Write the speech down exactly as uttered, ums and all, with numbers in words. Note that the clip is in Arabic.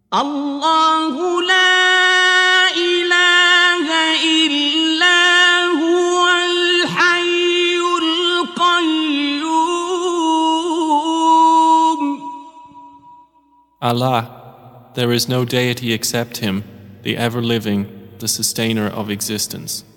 الله لا إله إلا هو الحي القيوم. Allah, there is no deity except Him, the ever-living, the sustainer of existence.